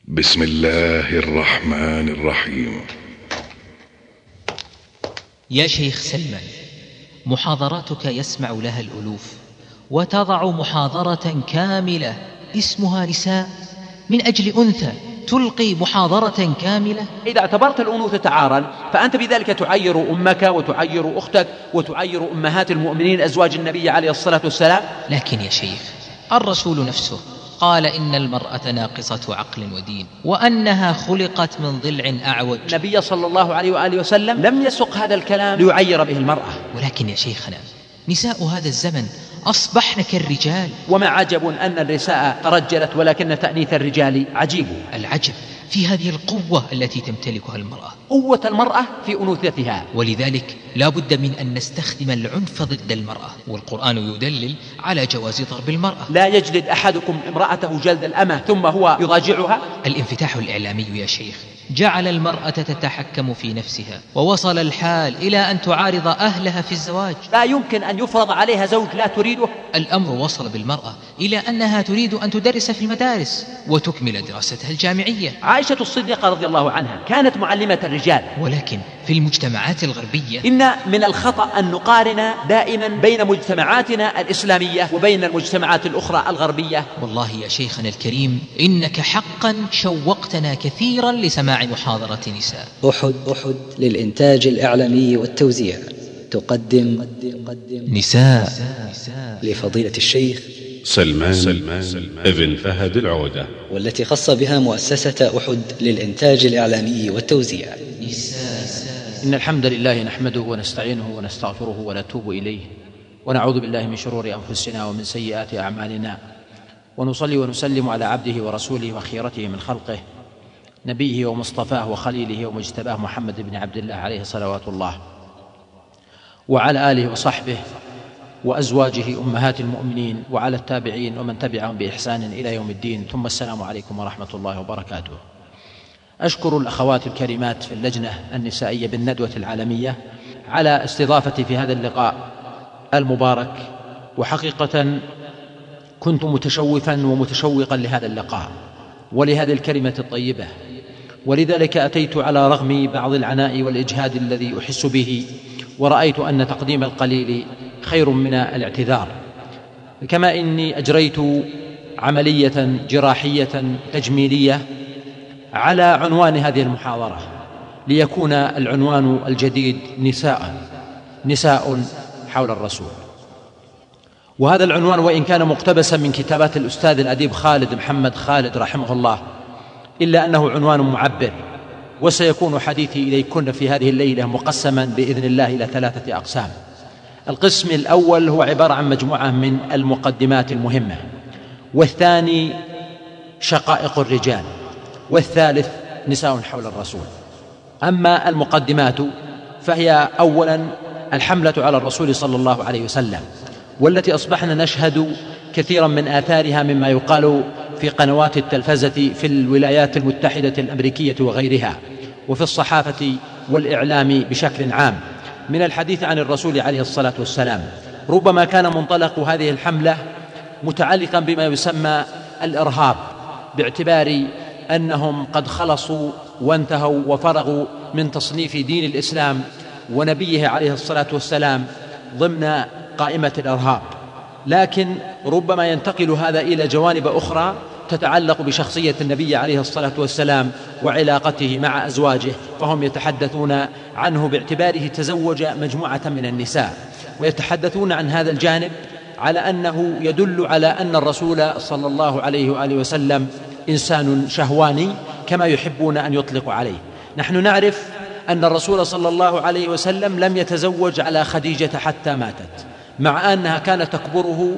بسم الله الرحمن الرحيم. يا شيخ سلمان، محاضراتك يسمع لها الألوف، وتضع محاضرة كاملة اسمها نساء من أجل أنثى تلقي محاضرة كاملة. إذا اعتبرت الأنوثة عارا فأنت بذلك تعير أمك وتعير أختك وتعير أمهات المؤمنين أزواج النبي عليه الصلاة والسلام. لكن يا شيخ، الرسول نفسه قال إن المرأة ناقصة عقل ودين، وأنها خلقت من ضلع أعوج. النبي صلى الله عليه وآله وسلم لم يسق هذا الكلام ليعير به المرأة. ولكن يا شيخنا، نساء هذا الزمن أصبحن كالرجال. وما عجب أن النساء ترجلت ولكن تأنيث الرجال عجيب. العجب في هذه القوة التي تمتلكها المرأة، قوة المرأة في أنوثتها. ولذلك لا بد من أن نستخدم العنف ضد المرأة، والقرآن يدلل على جواز ضرب المرأة. لا يجلد أحدكم امرأته جلد الأمة ثم هو يضاجعها. الانفتاح الإعلامي يا شيخ جعل المرأة تتحكم في نفسها، ووصل الحال إلى أن تعارض أهلها في الزواج. لا يمكن أن يفرض عليها زوج لا تريده. الأمر وصل بالمرأة إلى أنها تريد أن تدرس في المدارس وتكمل دراستها الجامعية. عائشة الصديقة رضي الله عنها كانت معلمة الرجال. ولكن في المجتمعات الغربية إن من الخطأ أن نقارن دائما بين مجتمعاتنا الإسلامية وبين المجتمعات الأخرى الغربية. والله يا شيخنا الكريم، إنك حقا شوقتنا كثيرا لسماع محاضرة نساء. أحد للإنتاج الإعلامي والتوزيع تقدم نساء لفضيلة الشيخ سلمان ابن فهد العودة، والتي خص بها مؤسسة أحد للإنتاج الإعلامي والتوزيع. إن الحمد لله نحمده ونستعينه ونستغفره ونتوب إليه، ونعوذ بالله من شرور أنفسنا ومن سيئات أعمالنا، ونصلي ونسلم على عبده ورسوله وخيرته من خلقه، نبيه ومصطفاه وخليله ومجتباه محمد بن عبد الله عليه صلوات الله، وعلى آله وصحبه وأزواجه أمهات المؤمنين، وعلى التابعين ومن تبعهم بإحسان إلى يوم الدين. ثم السلام عليكم ورحمة الله وبركاته. أشكر الأخوات الكريمات في اللجنة النسائية بالندوة العالمية على استضافتي في هذا اللقاء المبارك، وحقيقة كنت متشوفا ومتشوقا لهذا اللقاء ولهذه الكلمة الطيبة، ولذلك أتيت على رغم بعض العناء والإجهاد الذي أحس به، ورأيت أن تقديم القليل خير من الاعتذار. كما إني أجريت عملية جراحية تجميلية على عنوان هذه المحاضرة، ليكون العنوان الجديد نساء حول الرسول. وهذا العنوان وإن كان مقتبسا من كتابات الأستاذ الأديب خالد محمد خالد رحمه الله، إلا أنه عنوان معبر. وسيكون حديثي إليكن في هذه الليلة مقسما بإذن الله إلى 3 أقسام. القسم الأول هو عبارة عن مجموعة من المقدمات المهمة، والثاني شقائق الرجال، والثالث نساء حول الرسول. أما المقدمات فهي أولا الحملة على الرسول صلى الله عليه وسلم، والتي أصبحنا نشهد كثيرا من آثارها مما يقال في قنوات التلفزة في الولايات المتحدة الأمريكية وغيرها، وفي الصحافة والإعلام بشكل عام، من الحديث عن الرسول عليه الصلاة والسلام. ربما كان منطلق هذه الحملة متعلقا بما يسمى الإرهاب، باعتبار أنهم قد خلصوا وانتهوا وفرغوا من تصنيف دين الإسلام ونبيه عليه الصلاة والسلام ضمن قائمة الإرهاب. لكن ربما ينتقل هذا إلى جوانب أخرى تتعلق بشخصية النبي عليه الصلاة والسلام وعلاقته مع أزواجه، فهم يتحدثون عنه باعتباره تزوج مجموعة من النساء، ويتحدثون عن هذا الجانب على أنه يدل على أن الرسول صلى الله عليه وآله وسلم إنسان شهواني كما يحبون أن يطلقوا عليه. نحن نعرف أن الرسول صلى الله عليه وسلم لم يتزوج على خديجة حتى ماتت، مع أنها كانت تكبره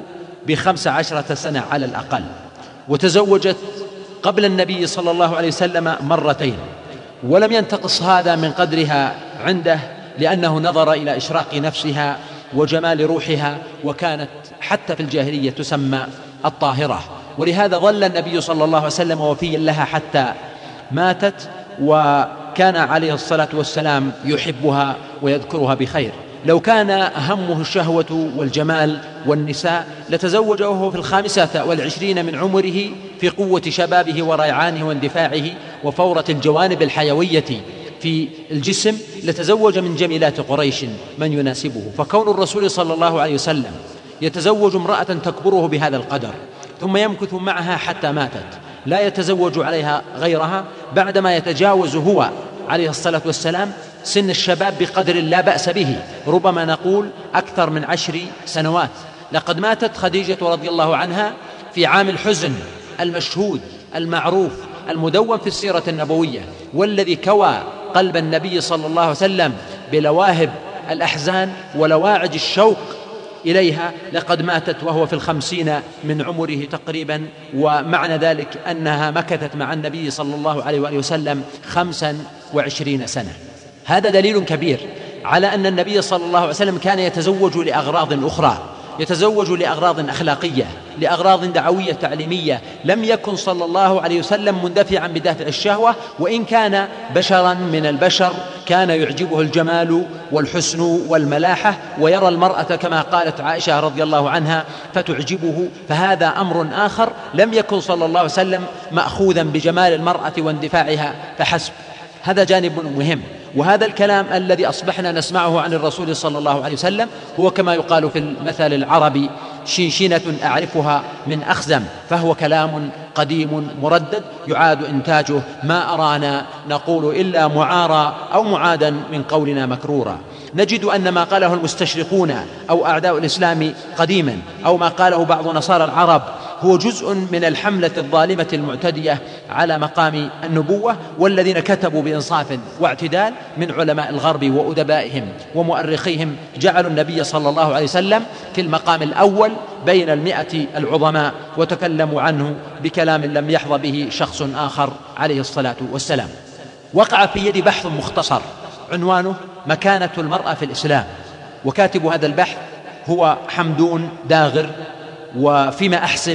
ب15 سنة على الأقل، وتزوجت قبل النبي صلى الله عليه وسلم مرتين، ولم ينتقص هذا من قدرها عنده، لأنه نظر إلى إشراق نفسها وجمال روحها، وكانت حتى في الجاهلية تسمى الطاهرة. ولهذا ظل النبي صلى الله عليه وسلم وفيا لها حتى ماتت، وكان عليه الصلاة والسلام يحبها ويذكرها بخير. لو كان همه الشهوة والجمال والنساء لتزوج وهو في 25 من عمره في قوة شبابه وريعانه واندفاعه وفورة الجوانب الحيوية في الجسم لتزوج من جميلات قريش من يناسبه. فكون الرسول صلى الله عليه وسلم يتزوج امرأة تكبره بهذا القدر ثم يمكث معها حتى ماتت، لا يتزوج عليها غيرها، بعدما يتجاوز هو عليه الصلاة والسلام سن الشباب بقدر لا بأس به، ربما نقول أكثر من 10 سنوات. لقد ماتت خديجة رضي الله عنها في عام الحزن المشهود المعروف المدون في السيرة النبوية، والذي كوى قلب النبي صلى الله عليه وسلم بلواهب الأحزان ولواعج الشوق إليها. لقد ماتت وهو في 50 من عمره تقريبا، ومعنى ذلك أنها مكثت مع النبي صلى الله عليه وآله وسلم 25 سنة. هذا دليل كبير على أن النبي صلى الله عليه وسلم كان يتزوج لأغراض أخرى، يتزوج لأغراض أخلاقية، لأغراض دعوية تعليمية. لم يكن صلى الله عليه وسلم مندفعا بدافع الشهوة، وإن كان بشرا من البشر كان يعجبه الجمال والحسن والملاحة، ويرى المرأة كما قالت عائشة رضي الله عنها فتعجبه، فهذا أمر آخر. لم يكن صلى الله عليه وسلم مأخوذا بجمال المرأة واندفاعها فحسب. هذا جانب مهم. وهذا الكلام الذي أصبحنا نسمعه عن الرسول صلى الله عليه وسلم هو كما يقال في المثل العربي شنشنة أعرفها من أخزم، فهو كلام قديم مردد يعاد إنتاجه، ما أرانا نقول إلا معارا أو معادا من قولنا مكرورا. نجد أن ما قاله المستشرقون أو أعداء الإسلام قديما أو ما قاله بعض نصارى العرب هو جزء من الحملة الظالمة المعتدية على مقام النبوة، والذين كتبوا بإنصاف واعتدال من علماء الغرب وأدبائهم ومؤرخيهم جعلوا النبي صلى الله عليه وسلم في المقام الأول بين 100 العظماء، وتكلموا عنه بكلام لم يحظى به شخص آخر عليه الصلاة والسلام. وقع في يدي بحث مختصر عنوانه مكانة المرأة في الإسلام، وكاتب هذا البحث هو حمدون داغر، وفيما أحسب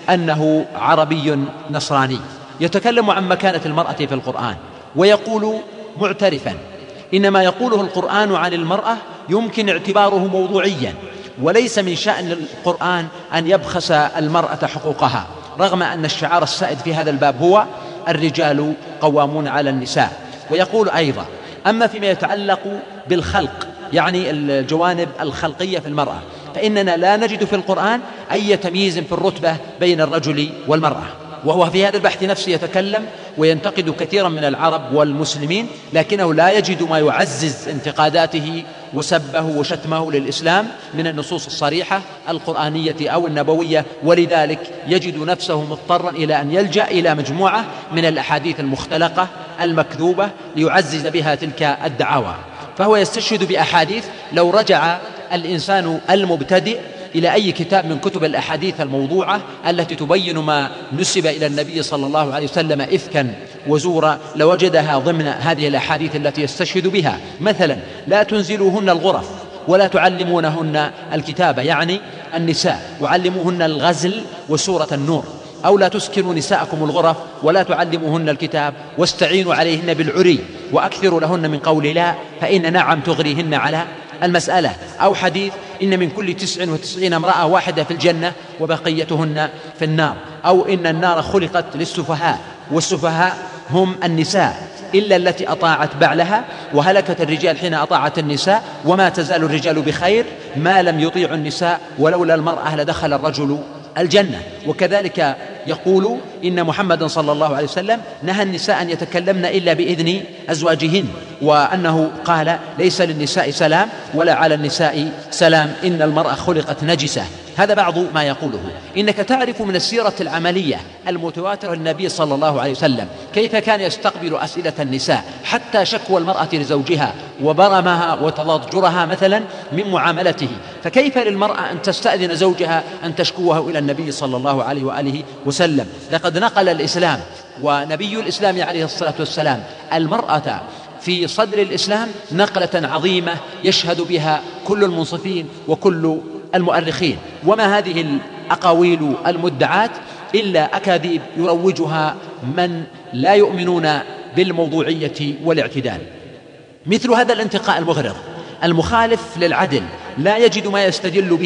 أنه عربي نصراني، يتكلم عن مكانة المرأة في القرآن، ويقول معترفا إن ما يقوله القرآن عن المرأة يمكن اعتباره موضوعيا، وليس من شأن القرآن أن يبخس المرأة حقوقها، رغم أن الشعار السائد في هذا الباب هو الرجال قوامون على النساء. ويقول أيضا أما فيما يتعلق بالخلق، يعني الجوانب الخلقية في المرأة، فإننا لا نجد في القرآن أي تمييز في الرتبة بين الرجل والمرأة. وهو في هذا البحث نفسه يتكلم وينتقد كثيرا من العرب والمسلمين، لكنه لا يجد ما يعزز انتقاداته وسبه وشتمه للإسلام من النصوص الصريحة القرآنية أو النبوية، ولذلك يجد نفسه مضطرا إلى أن يلجأ إلى مجموعة من الأحاديث المختلقة المكذوبة ليعزز بها تلك الدعاوى. فهو يستشهد بأحاديث لو رجع الإنسان المبتدئ إلى أي كتاب من كتب الأحاديث الموضوعة التي تبين ما نسب إلى النبي صلى الله عليه وسلم إفكا وزورا لوجدها ضمن هذه الأحاديث التي يستشهد بها. مثلا لا تنزلوهن الغرف ولا تعلمونهن الكتابة، يعني النساء، وعلموهن الغزل وسورة النور. أو لا تسكنوا نساءكم الغرف ولا تعلموهن الكتاب واستعينوا عليهن بالعري وأكثروا لهن من قول لا فإن نعم تغريهن على المسألة. أو حديث إن من كل 99 امرأة واحدة في الجنة وبقيتهن في النار. أو إن النار خلقت للسفهاء والسفهاء هم النساء إلا التي أطاعت بعلها، وهلكت الرجال حين أطاعت النساء، وما تزال الرجال بخير ما لم يطيعوا النساء ولولا المرأة لدخل الرجل الجنة. وكذلك يقول إن محمدا صلى الله عليه وسلم نهى النساء أن يتكلمن إلا بإذن أزواجهن، وأنه قال ليس للنساء سلام ولا على النساء سلام، إن المرأة خلقت نجسة. هذا بعض ما يقوله. إنك تعرف من السيرة العملية المتواترة للنبي صلى الله عليه وسلم كيف كان يستقبل أسئلة النساء، حتى شكوى المرأة لزوجها وبرمها وتضجرها مثلا من معاملته، فكيف للمرأة أن تستأذن زوجها أن تشكوه إلى النبي صلى الله عليه وآله وسلم؟ لقد نقل الإسلام ونبي الإسلام عليه الصلاة والسلام المرأة في صدر الإسلام نقلة عظيمة يشهد بها كل المنصفين وكل المؤرخين. وما هذه الأقاويل المدعاة إلا أكاذيب يروجها من لا يؤمنون بالموضوعية والاعتدال. مثل هذا الانتقاء المغرض المخالف للعدل لا يجد ما يستدل به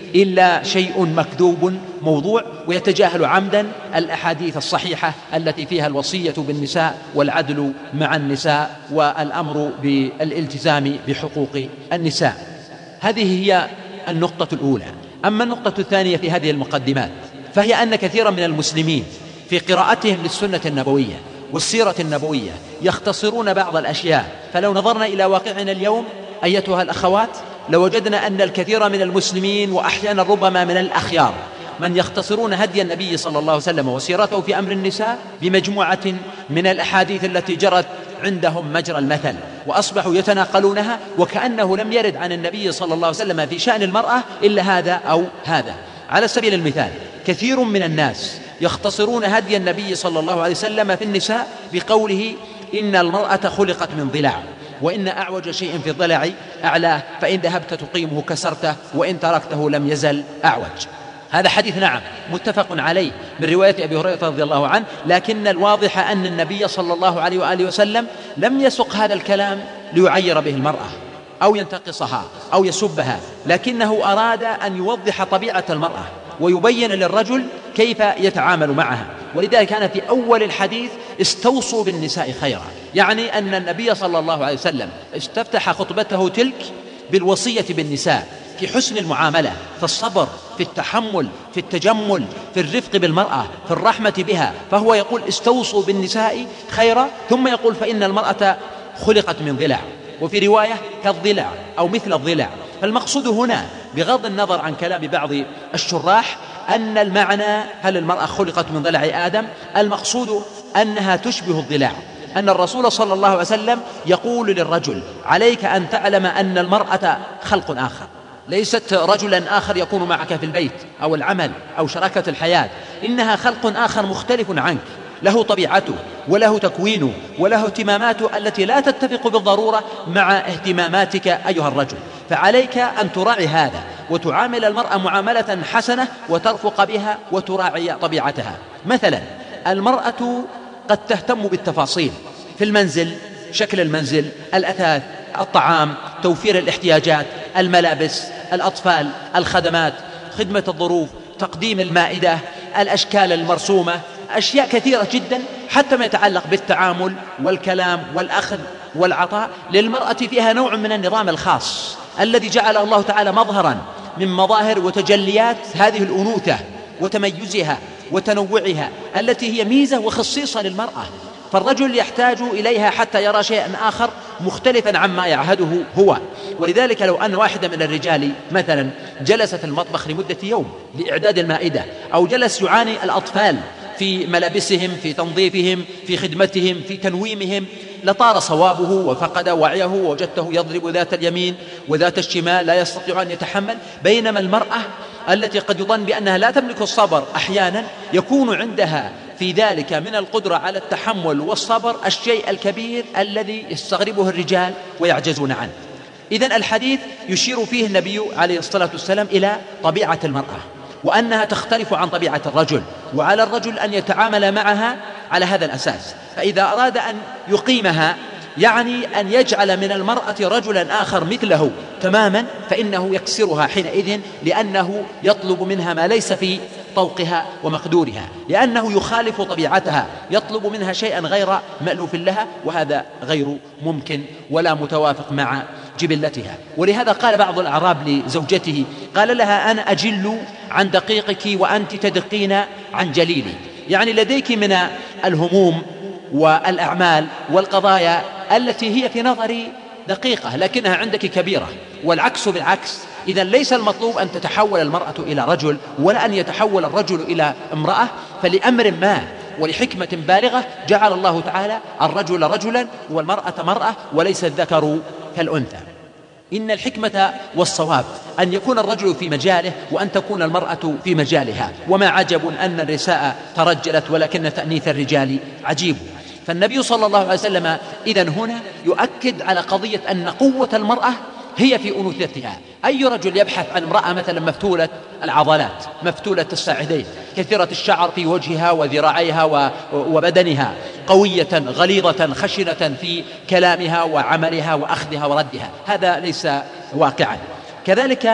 إلا شيء مكذوب موضوع، ويتجاهل عمدا الأحاديث الصحيحة التي فيها الوصية بالنساء والعدل مع النساء والأمر بالالتزام بحقوق النساء. هذه هي النقطة الأولى. أما النقطة الثانية في هذه المقدمات فهي أن كثيرا من المسلمين في قراءتهم للسنة النبوية والسيرة النبوية يختصرون بعض الأشياء. فلو نظرنا إلى واقعنا اليوم أيتها الأخوات لوجدنا أن الكثير من المسلمين وأحيانا ربما من الأخيار من يختصرون هدي النبي صلى الله عليه وسلم وسيرته في أمر النساء بمجموعة من الأحاديث التي جرت عندهم مجرى المثل، وأصبحوا يتناقلونها وكأنه لم يرد عن النبي صلى الله عليه وسلم في شأن المرأة إلا هذا أو هذا. على سبيل المثال كثير من الناس يختصرون هدي النبي صلى الله عليه وسلم في النساء بقوله إن المرأة خلقت من ضلع، وإن أعوج شيء في الضلع أعلاه، فإن ذهبت تقيمه كسرته وإن تركته لم يزل أعوج. هذا حديث نعم متفق عليه من رواية أبي هريرة رضي الله عنه، لكن الواضح أن النبي صلى الله عليه وآله وسلم لم يسق هذا الكلام ليعير به المرأة أو ينتقصها أو يسبها، لكنه أراد أن يوضح طبيعة المرأة ويبين للرجل كيف يتعامل معها. ولذلك كان في أول الحديث استوصوا بالنساء خيرا، يعني أن النبي صلى الله عليه وسلم استفتح خطبته تلك بالوصية بالنساء في حسن المعاملة، في الصبر، في التحمل، في التجمل، في الرفق بالمرأة، في الرحمة بها. فهو يقول استوصوا بالنساء خيرا، ثم يقول فإن المرأة خلقت من ضلع، وفي رواية كالضلع أو مثل الضلع. فالمقصود هنا بغض النظر عن كلام بعض الشراح أن المعنى هل المرأة خلقت من ضلع آدم، المقصود أنها تشبه الضلع، أن الرسول صلى الله عليه وسلم يقول للرجل عليك أن تعلم أن المرأة خلق آخر، ليست رجلا آخر يكون معك في البيت أو العمل أو شراكة الحياة، إنها خلق آخر مختلف عنك، له طبيعته وله تكوينه وله اهتماماته التي لا تتفق بالضرورة مع اهتماماتك أيها الرجل. فعليك أن تراعي هذا وتعامل المرأة معاملة حسنة وترفق بها وتراعي طبيعتها. مثلا المرأة قد تهتم بالتفاصيل في المنزل، شكل المنزل، الأثاث، الطعام، توفير الاحتياجات، الملابس، الأطفال، الخدمات، خدمة الظروف، تقديم المائدة، الأشكال المرسومة، أشياء كثيرة جدا حتى ما يتعلق بالتعامل والكلام والأخذ والعطاء. للمرأة فيها نوع من النظام الخاص الذي جعله الله تعالى مظهرا من مظاهر وتجليات هذه الأنوثة وتميزها وتنوعها التي هي ميزة وخصيصة للمرأة. فالرجل يحتاج إليها حتى يرى شيئا آخر مختلفا عما يعهده هو. ولذلك لو أن واحدا من الرجال مثلا جلس في المطبخ لمدة يوم لإعداد المائدة، أو جلس يعاني الأطفال في ملابسهم، في تنظيفهم، في خدمتهم، في تنويمهم، لطار صوابه وفقد وعيه، ووجدته يضرب ذات اليمين وذات الشمال لا يستطيع أن يتحمل. بينما المرأة التي قد يظن بأنها لا تملك الصبر أحيانا يكون عندها في ذلك من القدرة على التحمل والصبر الشيء الكبير الذي يستغربه الرجال ويعجزون عنه. إذن الحديث يشير فيه النبي عليه الصلاة والسلام إلى طبيعة المرأة وأنها تختلف عن طبيعة الرجل، وعلى الرجل أن يتعامل معها على هذا الأساس. فإذا أراد أن يقيمها يعني أن يجعل من المرأة رجلا آخر مثله تماما، فإنه يكسرها حينئذ، لأنه يطلب منها ما ليس في طوقها ومقدورها، لأنه يخالف طبيعتها، يطلب منها شيئا غير مألوف لها، وهذا غير ممكن ولا متوافق مع جبلتها. ولهذا قال بعض الأعراب لزوجته، قال لها أنا أجل عن دقيقك وأنت تدقين عن جليلي، يعني لديك من الهموم والأعمال والقضايا التي هي في نظري دقيقة لكنها عندك كبيرة، والعكس بالعكس. إذن ليس المطلوب أن تتحول المرأة إلى رجل ولا أن يتحول الرجل إلى امرأة، فلأمر ما ولحكمة بالغة جعل الله تعالى الرجل رجلا والمرأة مرأة وليس الذكر كالأنثى. إن الحكمة والصواب أن يكون الرجل في مجاله وأن تكون المرأة في مجالها، وما عجب أن النساء ترجلت ولكن تأنيث الرجال عجيب. فالنبي صلى الله عليه وسلم إذن هنا يؤكد على قضية أن قوة المرأة هي في أنوثتها. أي رجل يبحث عن امرأة مثلا مفتولة العضلات، مفتولة الساعدين، كثيرة الشعر في وجهها وذراعيها وبدنها، قوية غليظة خشنة في كلامها وعملها وأخذها وردها، هذا ليس واقعا. كذلك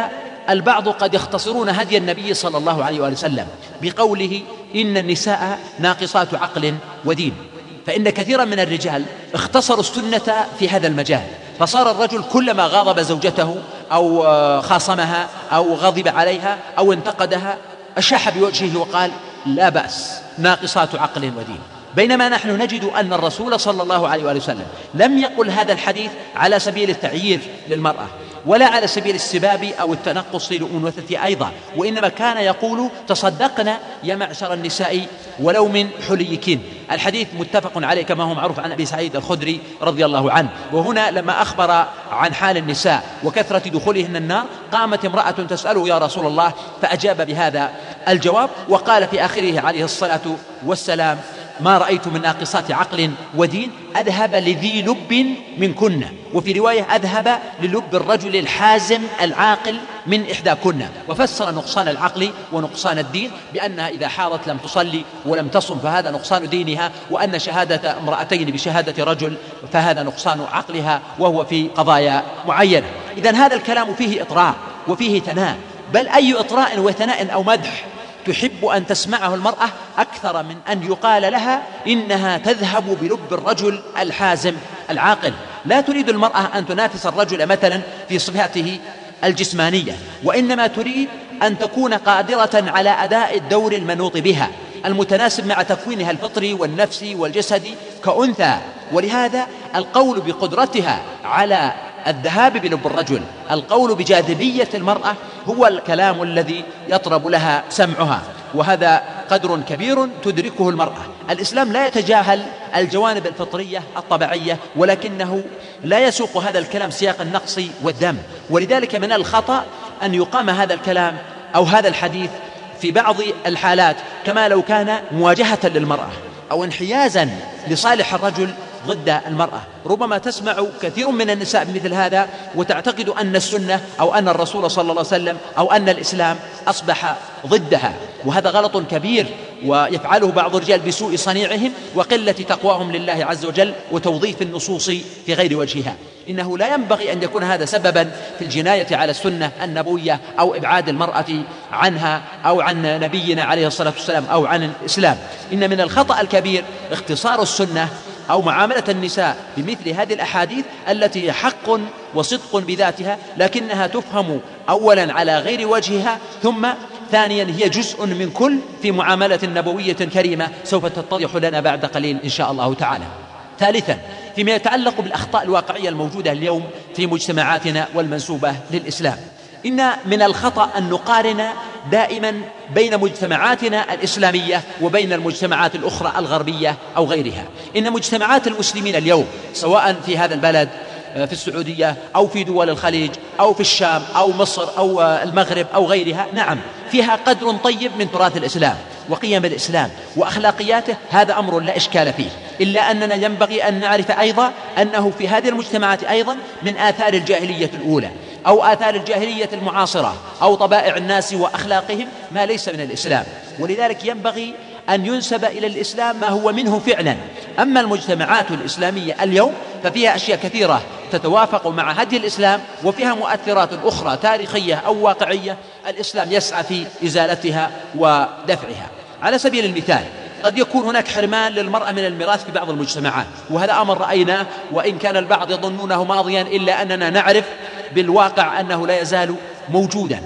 البعض قد يختصرون هدي النبي صلى الله عليه وآله وسلم بقوله إن النساء ناقصات عقل ودين، فإن كثيرا من الرجال اختصروا السنة في هذا المجال، فصار الرجل كلما غاضب زوجته أو خاصمها أو غضب عليها أو انتقدها أشاح بوجهه وقال لا بأس، ناقصات عقل ودين. بينما نحن نجد أن الرسول صلى الله عليه وآله وسلم لم يقل هذا الحديث على سبيل التعيير للمرأة ولا على سبيل السباب أو التنقص لأنوثة أيضا، وإنما كان يقول تصدقنا يا معشر النساء ولو من حليكن. الحديث متفق عليه كما هو معروف عن أبي سعيد الخدري رضي الله عنه. وهنا لما أخبر عن حال النساء وكثرة دخولهن النار قامت امرأة تسأله يا رسول الله، فأجاب بهذا الجواب وقال في آخره عليه الصلاة والسلام ما رأيت من ناقصات عقل ودين أذهب لذي لب منكن، وفي رواية أذهب للب الرجل الحازم العاقل من إحداكن، وفسر نقصان العقل ونقصان الدين بأنها إذا حاضت لم تصلي ولم تصم فهذا نقصان دينها، وأن شهادة امرأتين بشهادة رجل فهذا نقصان عقلها وهو في قضايا معينة. إذن هذا الكلام فيه إطراء وفيه ثناء، بل أي إطراء وثناء أو مدح تحب أن تسمعه المرأة أكثر من أن يقال لها إنها تذهب بلب الرجل الحازم العاقل. لا تريد المرأة أن تنافس الرجل مثلا في صفاته الجسمانية، وإنما تريد أن تكون قادرة على أداء الدور المنوط بها المتناسب مع تكوينها الفطري والنفسي والجسدي كأنثى. ولهذا القول بقدرتها على الذهاب بلب الرجل، القول بجاذبية المرأة هو الكلام الذي يطرب لها سمعها، وهذا قدر كبير تدركه المرأة. الإسلام لا يتجاهل الجوانب الفطرية الطبيعية، ولكنه لا يسوق هذا الكلام سياق النقص والذم. ولذلك من الخطأ أن يقام هذا الكلام أو هذا الحديث في بعض الحالات كما لو كان مواجهة للمرأة أو انحيازا لصالح الرجل ضد المرأة. ربما تسمع كثير من النساء بمثل هذا وتعتقد أن السنة أو أن الرسول صلى الله عليه وسلم أو أن الإسلام أصبح ضدها، وهذا غلط كبير ويفعله بعض الرجال بسوء صنيعهم وقلة تقواهم لله عز وجل وتوظيف النصوص في غير وجهها. إنه لا ينبغي أن يكون هذا سببا في الجناية على السنة النبوية أو إبعاد المرأة عنها أو عن نبينا عليه الصلاة والسلام أو عن الإسلام. إن من الخطأ الكبير اختصار السنة أو معاملة النساء بمثل هذه الأحاديث التي حق وصدق بذاتها، لكنها تفهم أولا على غير وجهها، ثم ثانيا هي جزء من كل في معاملة نبوية كريمة سوف تتضح لنا بعد قليل إن شاء الله تعالى. ثالثا فيما يتعلق بالأخطاء الواقعية الموجودة اليوم في مجتمعاتنا والمنسوبة للإسلام، إن من الخطأ أن نقارن دائما بين مجتمعاتنا الإسلامية وبين المجتمعات الأخرى الغربية أو غيرها. إن مجتمعات المسلمين اليوم سواء في هذا البلد في السعودية أو في دول الخليج أو في الشام أو مصر أو المغرب أو غيرها، نعم فيها قدر طيب من تراث الإسلام وقيم الإسلام وأخلاقياته، هذا أمر لا إشكال فيه، إلا أننا ينبغي أن نعرف أيضا أنه في هذه المجتمعات أيضا من آثار الجاهلية الأولى أو آثار الجاهلية المعاصرة أو طبائع الناس وأخلاقهم ما ليس من الإسلام، ولذلك ينبغي أن ينسب إلى الإسلام ما هو منه فعلا. أما المجتمعات الإسلامية اليوم ففيها أشياء كثيرة تتوافق مع هدي الإسلام وفيها مؤثرات أخرى تاريخية أو واقعية الإسلام يسعى في إزالتها ودفعها. على سبيل المثال قد يكون هناك حرمان للمرأة من الميراث في بعض المجتمعات، وهذا أمر رأيناه وإن كان البعض يظنونه ماضيا، إلا أننا نعرف بالواقع أنه لا يزال موجودا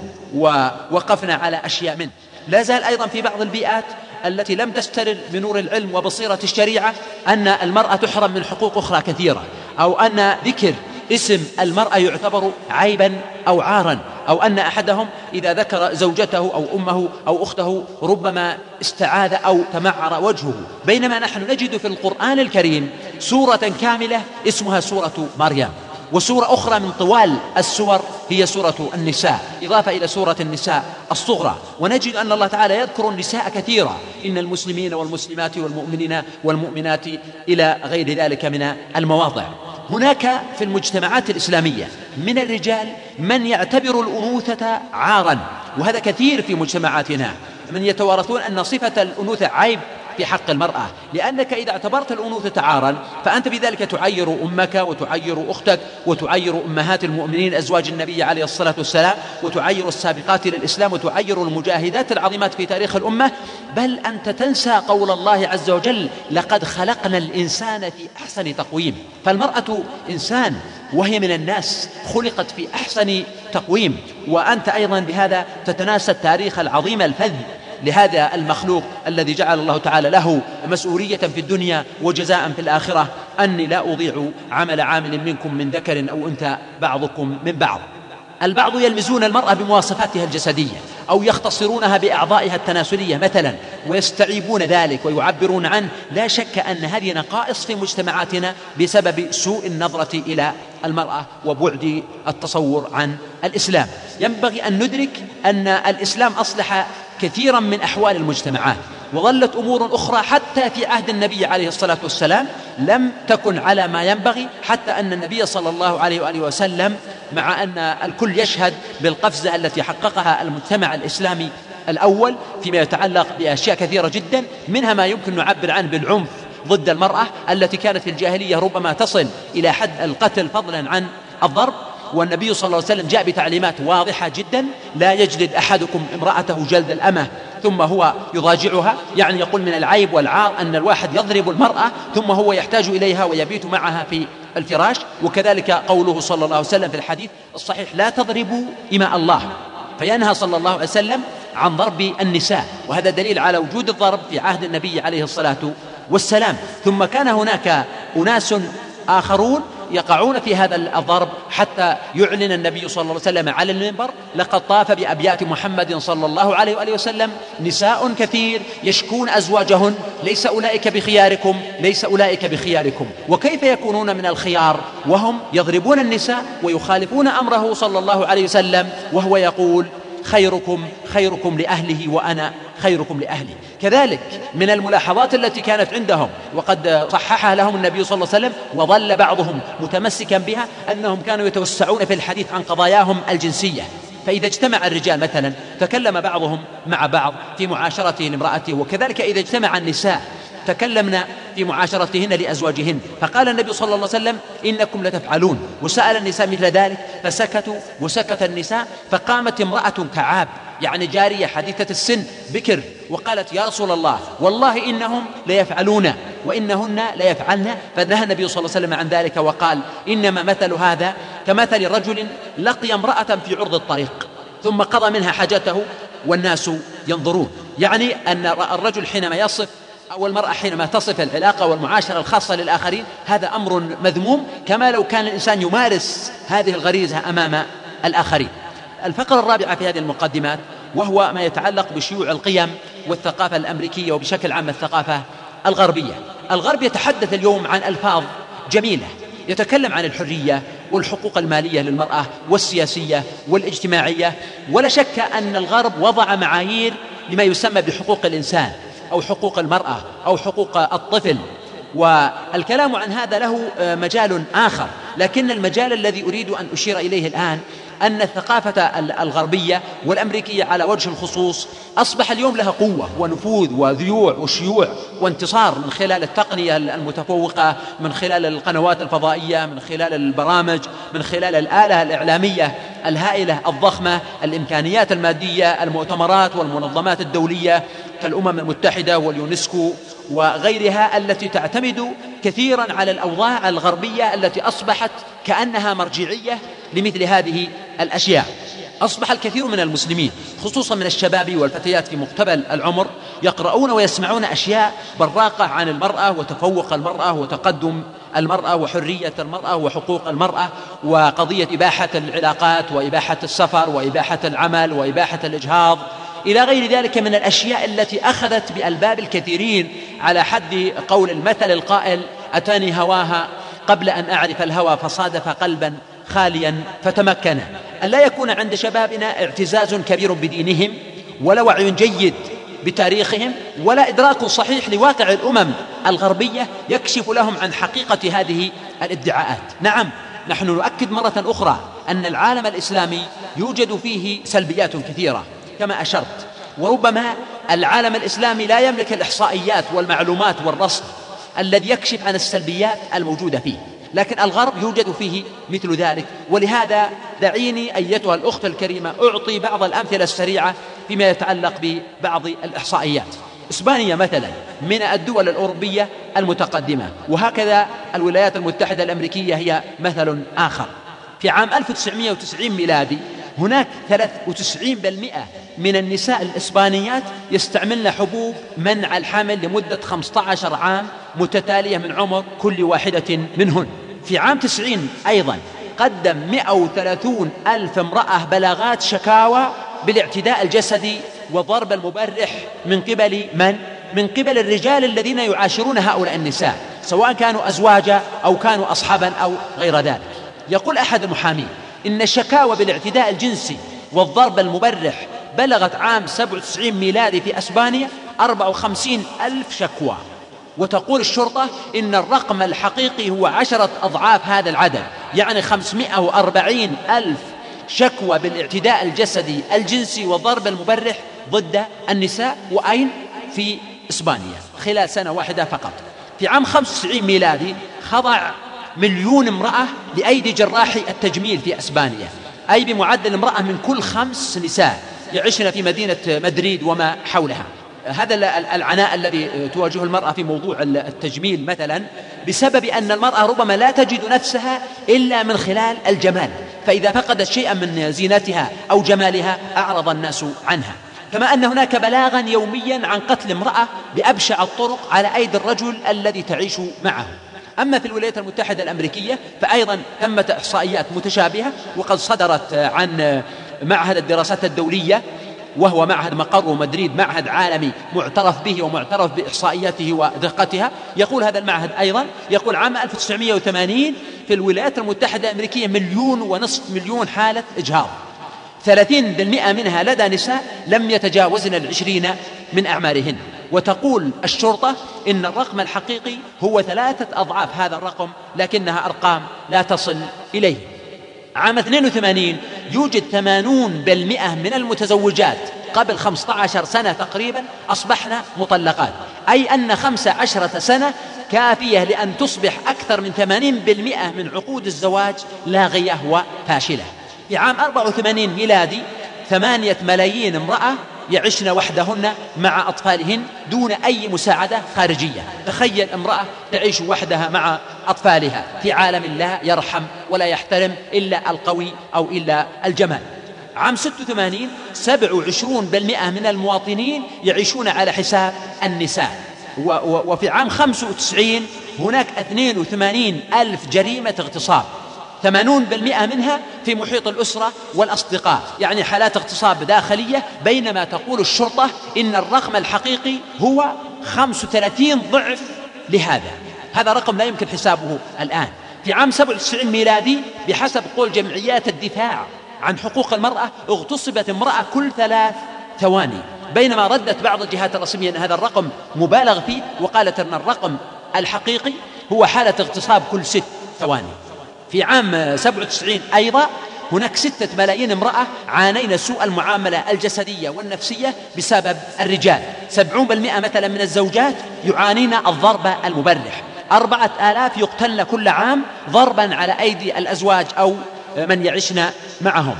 ووقفنا على أشياء منه. لا زال أيضا في بعض البيئات التي لم تسترل بنور العلم وبصيرة الشريعة أن المرأة تحرم من حقوق أخرى كثيرة، أو أن ذكر اسم المرأة يعتبر عيبا أو عارا، أو أن أحدهم إذا ذكر زوجته أو أمه أو أخته ربما استعاذ أو تمعر وجهه. بينما نحن نجد في القرآن الكريم سورة كاملة اسمها سورة مريم، وسورة أخرى من طوال السور هي سورة النساء، إضافة إلى سورة النساء الصغرى، ونجد أن الله تعالى يذكر النساء كثيرا، إن المسلمين والمسلمات والمؤمنين والمؤمنات إلى غير ذلك من المواضع. هناك في المجتمعات الإسلامية من الرجال من يعتبر الأنوثة عارا، وهذا كثير في مجتمعاتنا، من يتوارثون أن صفة الأنوثة عيب في حق المرأة، لأنك إذا اعتبرت الأنوثة عارا فأنت بذلك تعير أمك وتعير أختك وتعير أمهات المؤمنين أزواج النبي عليه الصلاة والسلام، وتعير السابقات إلى الإسلام، وتعير المجاهدات العظيمات في تاريخ الأمة. بل أنت تنسى قول الله عز وجل: لقد خلقنا الإنسان في أحسن تقويم. فالمرأة إنسان وهي من الناس، خلقت في أحسن تقويم، وأنت أيضا بهذا تتناسى التاريخ العظيم الفذ لهذا المخلوق الذي جعل الله تعالى له مسؤولية في الدنيا وجزاء في الآخرة: أني لا أضيع عمل عامل منكم من ذكر أو أنثى بعضكم من بعض. البعض يلمزون المرأة بمواصفاتها الجسدية أو يختصرونها بأعضائها التناسلية مثلا ويستعيبون ذلك ويعبرون عنه. لا شك أن هذه نقائص في مجتمعاتنا بسبب سوء النظرة إلى المرأة وبعد التصور عن الإسلام. ينبغي أن ندرك أن الإسلام أصلح كثيرا من أحوال المجتمعات، وظلت أمور أخرى حتى في عهد النبي عليه الصلاة والسلام لم تكن على ما ينبغي، حتى أن النبي صلى الله عليه وآله وسلم مع أن الكل يشهد بالقفزة التي حققها المجتمع الإسلامي الأول فيما يتعلق بأشياء كثيرة جدا، منها ما يمكن نعبر عنه بالعنف ضد المرأة التي كانت في الجاهلية ربما تصل إلى حد القتل فضلا عن الضرب. والنبي صلى الله عليه وسلم جاء بتعليمات واضحة جدا: لا يجلد أحدكم امرأته جلد الأمة ثم هو يضاجعها، يعني يقول من العيب والعار أن الواحد يضرب المرأة ثم هو يحتاج إليها ويبيت معها في الفراش. وكذلك قوله صلى الله عليه وسلم في الحديث الصحيح: لا تضربوا إماء الله، فينهى صلى الله عليه وسلم عن ضرب النساء، وهذا دليل على وجود الضرب في عهد النبي عليه الصلاة والسلام. ثم كان هناك أناس آخرون يقعون في هذا الضرب حتى يعلن النبي صلى الله عليه وسلم على المنبر: لقد طاف بأبيات محمد صلى الله عليه وآله وسلم نساء كثير يشكون أزواجهن ليس أولئك بخياركم، ليس أولئك بخياركم. وكيف يكونون من الخيار وهم يضربون النساء ويخالفون أمره صلى الله عليه وسلم وهو يقول: خيركم خيركم لأهله وأنا خيركم لأهلي. كذلك من الملاحظات التي كانت عندهم وقد صححها لهم النبي صلى الله عليه وسلم وظل بعضهم متمسكا بها، أنهم كانوا يتوسعون في الحديث عن قضاياهم الجنسية. فإذا اجتمع الرجال مثلا تكلم بعضهم مع بعض في معاشرته لامرأته، وكذلك إذا اجتمع النساء تكلمنا في معاشرتهن لأزواجهن. فقال النبي صلى الله عليه وسلم: إنكم لتفعلون. وسأل النساء مثل ذلك فسكتوا وسكت النساء. فقامت امرأة كعاب، يعني جارية حديثة السن بكر، وقالت: يا رسول الله والله إنهم ليفعلون وإنهن ليفعلن. فنهى النبي صلى الله عليه وسلم عن ذلك وقال: إنما مثل هذا كمثل رجل لقي امرأة في عرض الطريق ثم قضى منها حاجته والناس ينظرون. يعني أن الرجل حينما يصف أو المرأة حينما تصف العلاقة والمعاشرة الخاصة للآخرين هذا أمر مذموم، كما لو كان الإنسان يمارس هذه الغريزة أمام الآخرين. الفقرة الرابعة في هذه المقدمات وهو ما يتعلق بشيوع القيم والثقافة الأمريكية وبشكل عام الثقافة الغربية. الغرب يتحدث اليوم عن ألفاظ جميلة، يتكلم عن الحرية والحقوق المالية للمرأة والسياسية والاجتماعية. ولا شك أن الغرب وضع معايير لما يسمى بحقوق الإنسان أو حقوق المرأة أو حقوق الطفل، والكلام عن هذا له مجال آخر. لكن المجال الذي أريد أن أشير إليه الآن أن الثقافة الغربية والأمريكية على وجه الخصوص أصبح اليوم لها قوة ونفوذ وذيوع وشيوع وانتصار من خلال التقنية المتفوقة، من خلال القنوات الفضائية، من خلال البرامج، من خلال الآلة الإعلامية الهائلة الضخمة، الإمكانيات المادية، المؤتمرات والمنظمات الدولية كالأمم المتحدة واليونسكو وغيرها التي تعتمد كثيرا على الأوضاع الغربية التي أصبحت كأنها مرجعية لمثل هذه الأشياء. أصبح الكثير من المسلمين خصوصا من الشباب والفتيات في مقتبل العمر يقرؤون ويسمعون أشياء براقة عن المرأة وتفوق المرأة وتقدم المرأة وحرية المرأة وحقوق المرأة وقضية إباحة العلاقات وإباحة السفر وإباحة العمل وإباحة الإجهاض إلى غير ذلك من الأشياء التي أخذت بألباب الكثيرين، على حد قول المثل القائل: أتاني هواها قبل أن أعرف الهوى فصادف قلبا خاليا فتمكن. أن لا يكون عند شبابنا اعتزاز كبير بدينهم ولا وعي جيد بتاريخهم ولا إدراك صحيح لواقع الأمم الغربية يكشف لهم عن حقيقة هذه الادعاءات. نعم، نحن نؤكد مرة أخرى أن العالم الإسلامي يوجد فيه سلبيات كثيرة كما أشرت، وربما العالم الإسلامي لا يملك الإحصائيات والمعلومات والرصد الذي يكشف عن السلبيات الموجودة فيه، لكن الغرب يوجد فيه مثل ذلك. ولهذا دعيني أيتها الأخت الكريمة أعطي بعض الأمثلة السريعة فيما يتعلق ببعض الإحصائيات. إسبانيا مثلا من الدول الأوروبية المتقدمة، وهكذا الولايات المتحدة الأمريكية هي مثل آخر. في عام 1990 ميلادي هناك 93% من النساء الإسبانيات يستعملن حبوب منع الحمل لمدة 15 عام متتالية من عمر كل واحدة منهن. في عام 90 أيضا قدم 130 ألف امرأة بلاغات شكاوى بالاعتداء الجسدي والضرب المبرح من قبل من؟ من قبل الرجال الذين يعاشرون هؤلاء النساء، سواء كانوا أزواجا أو كانوا أصحابا أو غير ذلك. يقول أحد المحامين إن الشكاوى بالاعتداء الجنسي والضرب المبرح بلغت عام 97 ميلادي في أسبانيا 54 ألف شكوى، وتقول الشرطة إن الرقم الحقيقي هو 10 أضعاف هذا العدد، يعني 540 ألف شكوى بالاعتداء الجسدي الجنسي والضرب المبرح ضد النساء. وأين؟ في إسبانيا خلال سنة واحدة فقط. في عام 95 ميلادي خضع 1,000,000 امرأة لأيدي جراحي التجميل في أسبانيا، أي بمعدل امرأة من كل 5 نساء يعيشن في مدينة مدريد وما حولها. هذا العناء الذي تواجهه المرأة في موضوع التجميل مثلا بسبب أن المرأة ربما لا تجد نفسها إلا من خلال الجمال، فإذا فقدت شيئا من زينتها أو جمالها أعرض الناس عنها. كما أن هناك بلاغا يوميا عن قتل امرأة بأبشع الطرق على أيدي الرجل الذي تعيش معه. أما في الولايات المتحدة الأمريكية فأيضا ثمة إحصائيات متشابهة، وقد صدرت عن معهد الدراسات الدولية، وهو معهد مقره مدريد، معهد عالمي معترف به ومعترف بإحصائياته ودقتها. يقول هذا المعهد أيضا، يقول عام 1980 في الولايات المتحدة الأمريكية 1.5 مليون حالة إجهاض، 30% منها لدى نساء لم يتجاوزن 20 من أعمارهن. وتقول الشرطة إن الرقم الحقيقي هو 3 أضعاف هذا الرقم، لكنها أرقام لا تصل إليه. عام 82 يوجد 80% من المتزوجات قبل 15 سنة تقريبا أصبحن مطلقات، أي أن 15 سنة كافية لأن تصبح أكثر من 80% من عقود الزواج لاغية وفاشلة. في عام 84 ميلادي 8 ملايين امرأة يعشن وحدهن مع أطفالهن دون أي مساعدة خارجية. تخيل امرأة تعيش وحدها مع أطفالها في عالم لا يرحم ولا يحترم إلا القوي أو إلا الجمال. عام 86 27% من المواطنين يعيشون على حساب النساء. وفي عام 95 هناك 82 ألف جريمة اغتصاب، 80% منها في محيط الأسرة والأصدقاء، يعني حالات اغتصاب داخلية، بينما تقول الشرطة إن الرقم الحقيقي هو 35 ضعف لهذا. هذا رقم لا يمكن حسابه الآن. في عام 97 ميلادي بحسب قول جمعيات الدفاع عن حقوق المرأة اغتصبت امرأة كل 3 ثواني، بينما ردت بعض الجهات الرسمية أن هذا الرقم مبالغ فيه، وقالت أن الرقم الحقيقي هو حالة اغتصاب كل 6 ثواني. في عام 97 أيضا هناك 6 ملايين امرأة عانين سوء المعاملة الجسدية والنفسية بسبب الرجال. 70% مثلا من الزوجات يعانين الضرب المبرح. 4000 يقتلن كل عام ضربا على أيدي الأزواج أو من يعيشن معهم.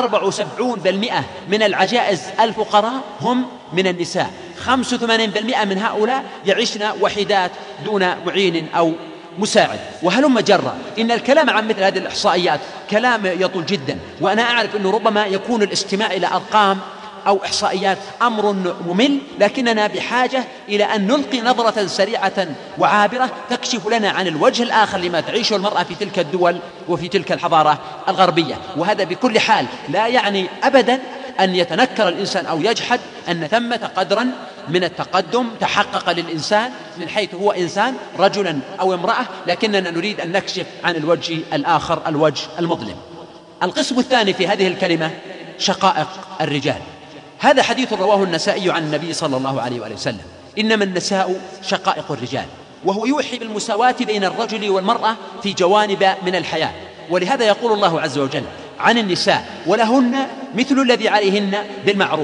74% من العجائز الفقراء هم من النساء. 85% من هؤلاء يعيشن وحيدات دون معين أو مساعد. وهلم جرا، إن الكلام عن مثل هذه الإحصائيات كلام يطول جدا، وأنا أعرف أنه ربما يكون الاستماع إلى أرقام أو إحصائيات أمر ممل، لكننا بحاجة إلى أن نلقي نظرة سريعة وعابرة تكشف لنا عن الوجه الآخر لما تعيشه المرأة في تلك الدول وفي تلك الحضارة الغربية. وهذا بكل حال لا يعني أبدا أن يتنكر الإنسان أو يجحد أن ثمة قدرا من التقدم تحقق للإنسان من حيث هو إنسان رجلا أو امرأة، لكننا نريد أن نكشف عن الوجه الآخر، الوجه المظلم. القسم الثاني في هذه الكلمة شقائق الرجال. هذا حديث رواه النسائي عن النبي صلى الله عليه وآله وسلم: إنما النساء شقائق الرجال، وهو يوحي بالمساواة بين الرجل والمرأة في جوانب من الحياة. ولهذا يقول الله عز وجل عن النساء: ولهن مثل الذي عليهن بالمعروف.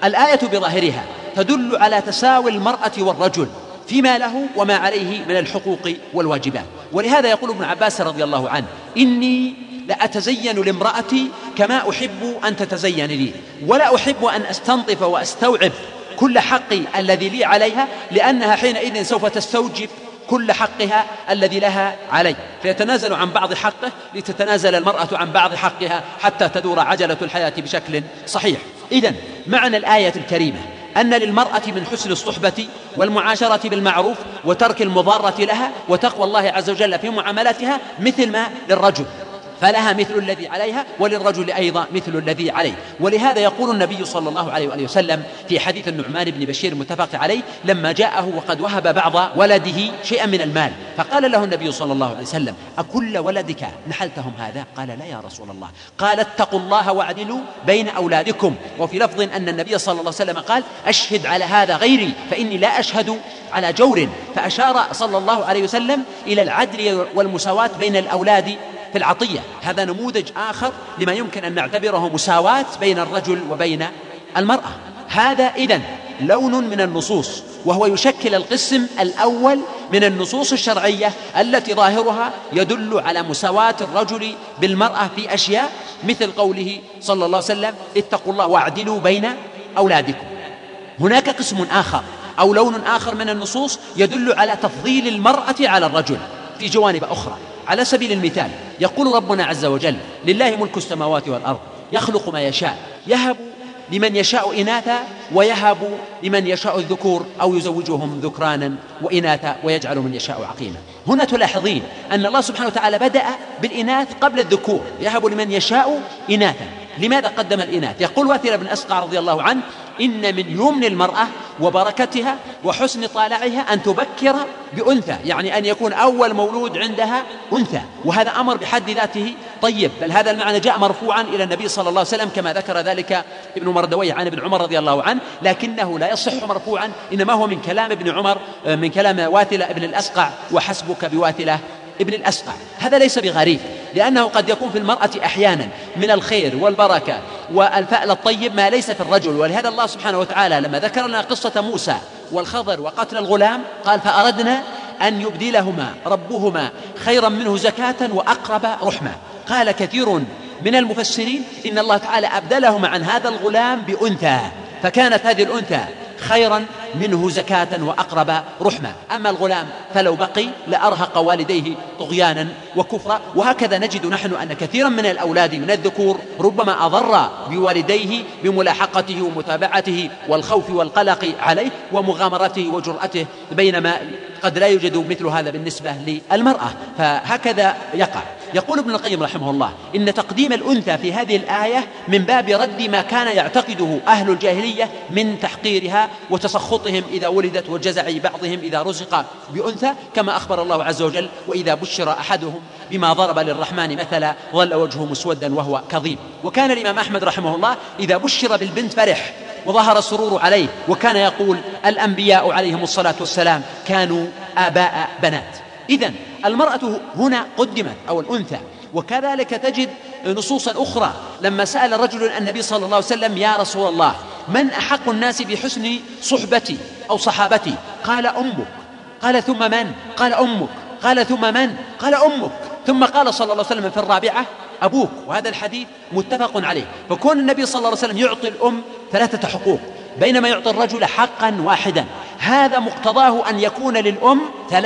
الآية بظاهرها تدل على تساوي المرأة والرجل فيما له وما عليه من الحقوق والواجبات. ولهذا يقول ابن عباس رضي الله عنه: إني لأتزين لامرأتي كما أحب أن تتزين لي، ولا أحب أن أستنطف وأستوعب كل حقي الذي لي عليها، لأنها حينئذ سوف تستوجب كل حقها الذي لها علي، فيتنازل عن بعض حقه لتتنازل المرأة عن بعض حقها حتى تدور عجلة الحياة بشكل صحيح. إذن معنى الآية الكريمة أن للمرأة من حسن الصحبة والمعاشرة بالمعروف وترك المضارة لها وتقوى الله عز وجل في معاملاتها مثل ما للرجل، فلها مثل الذي عليها وللرجل أيضا مثل الذي عليه. ولهذا يقول النبي صلى الله عليه وآله وسلم في حديث النعمان بن بشير المتفق عليه لما جاءه وقد وهب بعض ولده شيئا من المال، فقال له النبي صلى الله عليه وسلم: أكل ولدك نحلتهم هذا؟ قال: لا يا رسول الله. قال: اتقوا الله واعدلوا بين أولادكم. وفي لفظ أن النبي صلى الله عليه وسلم قال: أشهد على هذا غيري فإني لا أشهد على جور. فأشار صلى الله عليه وسلم إلى العدل والمساواة بين الأولاد في العطية. هذا نموذج آخر لما يمكن أن نعتبره مساواة بين الرجل وبين المرأة. هذا إذن لون من النصوص، وهو يشكل القسم الأول من النصوص الشرعية التي ظاهرها يدل على مساواة الرجل بالمرأة في أشياء، مثل قوله صلى الله عليه وسلم: اتقوا الله واعدلوا بين أولادكم. هناك قسم آخر أو لون آخر من النصوص يدل على تفضيل المرأة على الرجل في جوانب أخرى. على سبيل المثال يقول ربنا عز وجل: لله ملك السماوات والأرض يخلق ما يشاء يهب لمن يشاء إناثا ويهب لمن يشاء الذكور أو يزوجهم ذكرانا وإناثا ويجعل من يشاء عقيما. هنا تلاحظين أن الله سبحانه وتعالى بدأ بالإناث قبل الذكور، يهب لمن يشاء إناثا. لماذا قدم الإناث؟ يقول واثلة بن أسقع رضي الله عنه: إن من يمن المرأة وبركتها وحسن طالعها أن تبكر بأنثى، يعني أن يكون أول مولود عندها أنثى، وهذا أمر بحد ذاته طيب، بل هذا المعنى جاء مرفوعا إلى النبي صلى الله عليه وسلم كما ذكر ذلك ابن مردويه عن ابن عمر رضي الله عنه، لكنه لا يصح مرفوعا، إنما هو من كلام ابن عمر من كلام واثلة ابن الأسقع: وحسبك بواثلة ابن الأسقع. هذا ليس بغريب، لأنه قد يكون في المرأة أحيانا من الخير والبركة والفأل الطيب ما ليس في الرجل. ولهذا الله سبحانه وتعالى لما ذكر لنا قصة موسى والخضر وقتل الغلام قال: فأردنا أن يبدلهما ربهما خيرا منه زكاة وأقرب رحمة. قال كثير من المفسرين إن الله تعالى أبدلهما عن هذا الغلام بأنثى، فكانت هذه الأنثى خيرا منه زكاة وأقرب رحمة، أما الغلام فلو بقي لأرهق والديه طغيانا وكفرا. وهكذا نجد نحن أن كثيرا من الأولاد من الذكور ربما أضر بوالديه بملاحقته ومتابعته والخوف والقلق عليه ومغامرته وجرأته، بينما قد لا يوجد مثل هذا بالنسبة للمرأة، فهكذا يقع. يقول ابن القيم رحمه الله: إن تقديم الأنثى في هذه الآية من باب رد ما كان يعتقده أهل الجاهلية من تحقيرها وتسخطهم إذا ولدت وجزع بعضهم إذا رزق بأنثى، كما أخبر الله عز وجل: وإذا بشر أحدهم بما ضرب للرحمن مثلا ظل وجهه مسودا وهو كظيم. وكان الإمام أحمد رحمه الله إذا بشر بالبنت فرح وظهر السرور عليه، وكان يقول: الأنبياء عليهم الصلاة والسلام كانوا آباء بنات. إذن المرأة هنا قدمت أو الأنثى. وكذلك تجد نصوصا أخرى لما سأل رجل النبي صلى الله عليه وسلم: يا رسول الله، من أحق الناس بحسن صحبتي أو صحابتي؟ قال: أمك. قال: ثم من؟ قال: أمك. قال: ثم من؟ قال: أمك. ثم قال صلى الله عليه وسلم في الرابعة: أبوك. وهذا الحديث متفق عليه. فكون النبي صلى الله عليه وسلم يعطي الأم 3 حقوق بينما يعطي الرجل حقا واحدا، هذا مقتضاه أن يكون للأم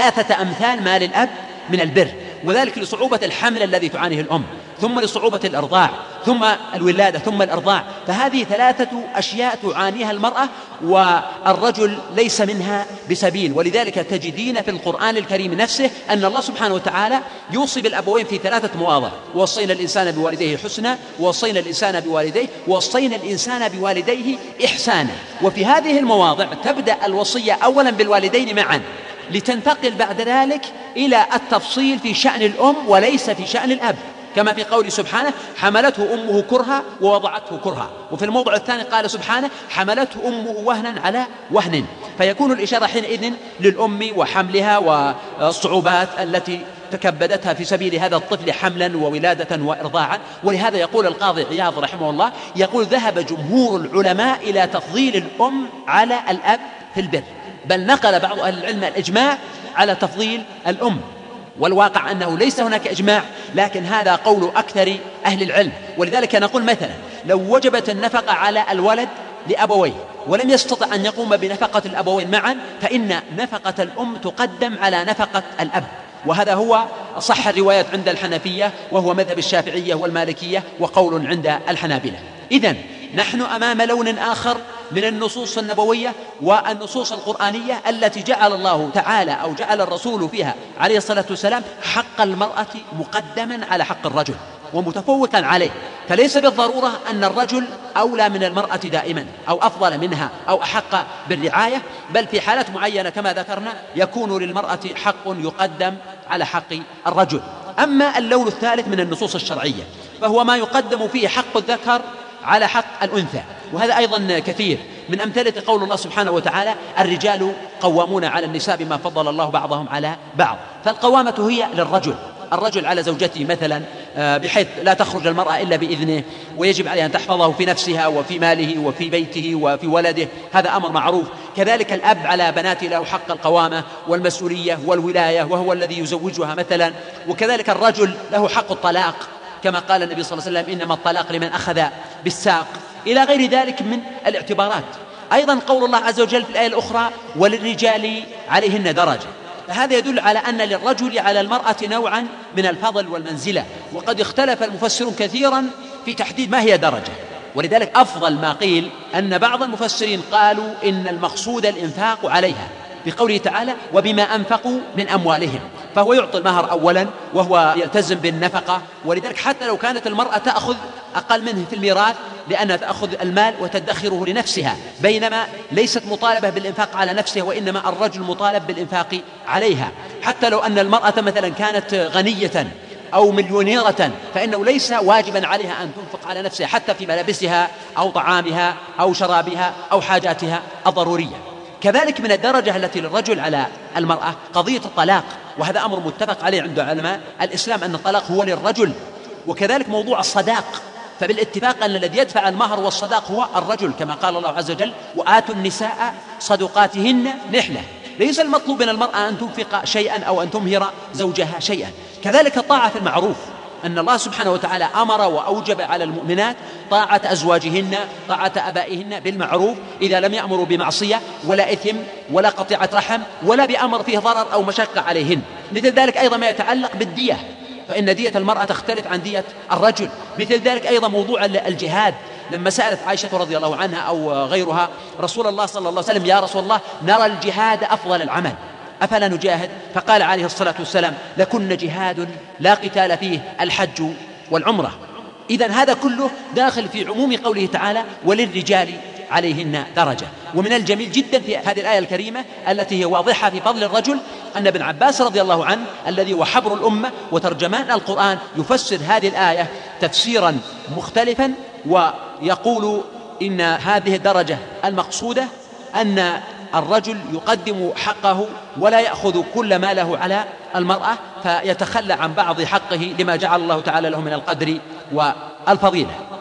3 أمثال ما للأب من البر، وذلك لصعوبة الحمل الذي تعانيه الأم، ثم لصعوبة الإرضاع، ثم الولادة، ثم الإرضاع. فهذه 3 أشياء تعانيها المرأة والرجل ليس منها بسبيل. ولذلك تجدين في القرآن الكريم نفسه أن الله سبحانه وتعالى يوصي بالأبوين في 3 مواضع: ووصينا الإنسان بوالديه حسنا، ووصينا الإنسان بوالديه، ووصينا الإنسان بوالديه إحسانا. وفي هذه المواضع تبدأ الوصية أولا بالوالدين معا، لتنتقل بعد ذلك إلى التفصيل في شأن الأم وليس في شأن الأب، كما في قول سبحانه: حملته أمه كرها ووضعته كرها. وفي الموضع الثاني قال سبحانه: حملته أمه وهنا على وهن. فيكون الإشارة حينئذ للأم وحملها والصعوبات التي تكبدتها في سبيل هذا الطفل حملا وولادة وإرضاعا. ولهذا يقول القاضي عياض رحمه الله، يقول: ذهب جمهور العلماء إلى تفضيل الأم على الأب في البر، بل نقل بعض أهل العلم الإجماع على تفضيل الأم. والواقع أنه ليس هناك إجماع، لكن هذا قول أكثر أهل العلم. ولذلك نقول مثلا لو وجبت النفقة على الولد لأبويه ولم يستطع أن يقوم بنفقة الأبوين معا، فإن نفقة الأم تقدم على نفقة الأب. وهذا هو صح الروايات عند الحنفية، وهو مذهب الشافعية والمالكية، وقول عند الحنابلة. إذن نحن أمام لون آخر من النصوص النبوية والنصوص القرآنية التي جعل الله تعالى أو جعل الرسول فيها عليه الصلاة والسلام حق المرأة مقدما على حق الرجل ومتفوقا عليه. فليس بالضرورة أن الرجل أولى من المرأة دائما أو أفضل منها أو أحق بالرعاية، بل في حالات معينة كما ذكرنا يكون للمرأة حق يقدم على حق الرجل. أما اللون الثالث من النصوص الشرعية فهو ما يقدم فيه حق الذكر على حق الأنثى، وهذا أيضا كثير. من أمثلة قول الله سبحانه وتعالى: الرجال قوامون على النساء بما فضل الله بعضهم على بعض. فالقوامة هي للرجل، الرجل على زوجته مثلا، بحيث لا تخرج المرأة إلا بإذنه، ويجب عليها أن تحفظه في نفسها وفي ماله وفي بيته وفي ولده، هذا أمر معروف. كذلك الأب على بناته له حق القوامة والمسؤولية والولاية، وهو الذي يزوجها مثلا. وكذلك الرجل له حق الطلاق، كما قال النبي صلى الله عليه وسلم: إنما الطلاق لمن أخذ بالساق، إلى غير ذلك من الاعتبارات. أيضا قول الله عز وجل في الآية الأخرى: وللرجال عليهن درجة. فهذا يدل على أن للرجل على المرأة نوعا من الفضل والمنزلة، وقد اختلف المفسرون كثيرا في تحديد ما هي درجة. ولذلك أفضل ما قيل أن بعض المفسرين قالوا إن المقصود الإنفاق عليها، بقوله تعالى: وبما أنفقوا من أموالهم، فهو يعطي المهر أولا وهو يلتزم بالنفقة. ولذلك حتى لو كانت المرأة تأخذ أقل منه في الميراث لأنها تأخذ المال وتدخره لنفسها، بينما ليست مطالبة بالإنفاق على نفسها، وإنما الرجل مطالب بالإنفاق عليها. حتى لو أن المرأة مثلا كانت غنية أو مليونيرة، فإنه ليس واجبا عليها أن تنفق على نفسها حتى في ملابسها أو طعامها أو شرابها أو حاجاتها الضرورية. كذلك من الدرجة التي للرجل على المرأة قضية الطلاق، وهذا أمر متفق عليه عند علماء الإسلام أن الطلاق هو للرجل. وكذلك موضوع الصداق، فبالاتفاق أن الذي يدفع المهر والصداق هو الرجل، كما قال الله عز وجل: وآتوا النساء صدقاتهن نحلة. ليس المطلوب من المرأة أن تنفق شيئا أو أن تمهر زوجها شيئا. كذلك الطاعة في المعروف، أن الله سبحانه وتعالى أمر وأوجب على المؤمنات طاعة أزواجهن، طاعة أبائهن بالمعروف، إذا لم يأمروا بمعصية ولا إثم ولا قطيعة رحم ولا بأمر فيه ضرر أو مشقة عليهن. مثل ذلك أيضا ما يتعلق بالدية، فإن دية المرأة تختلف عن دية الرجل. مثل ذلك أيضا موضوع الجهاد، لما سألت عائشة رضي الله عنها أو غيرها رسول الله صلى الله عليه وسلم: يا رسول الله، نرى الجهاد أفضل العمل، أفلا نجاهد؟ فقال عليه الصلاة والسلام: لكن جهاد لا قتال فيه الحج والعمرة. إذن هذا كله داخل في عموم قوله تعالى: وللرجال عليهن درجة. ومن الجميل جدا في هذه الآية الكريمة التي هي واضحة في فضل الرجل أن ابن عباس رضي الله عنه الذي هو حبر الأمة وترجمان القرآن يفسر هذه الآية تفسيرا مختلفا، ويقول إن هذه الدرجة المقصودة أن الرجل يقدم حقه ولا يأخذ كل ما له على المرأة، فيتخلى عن بعض حقه لما جعل الله تعالى له من القدر والفضيلة.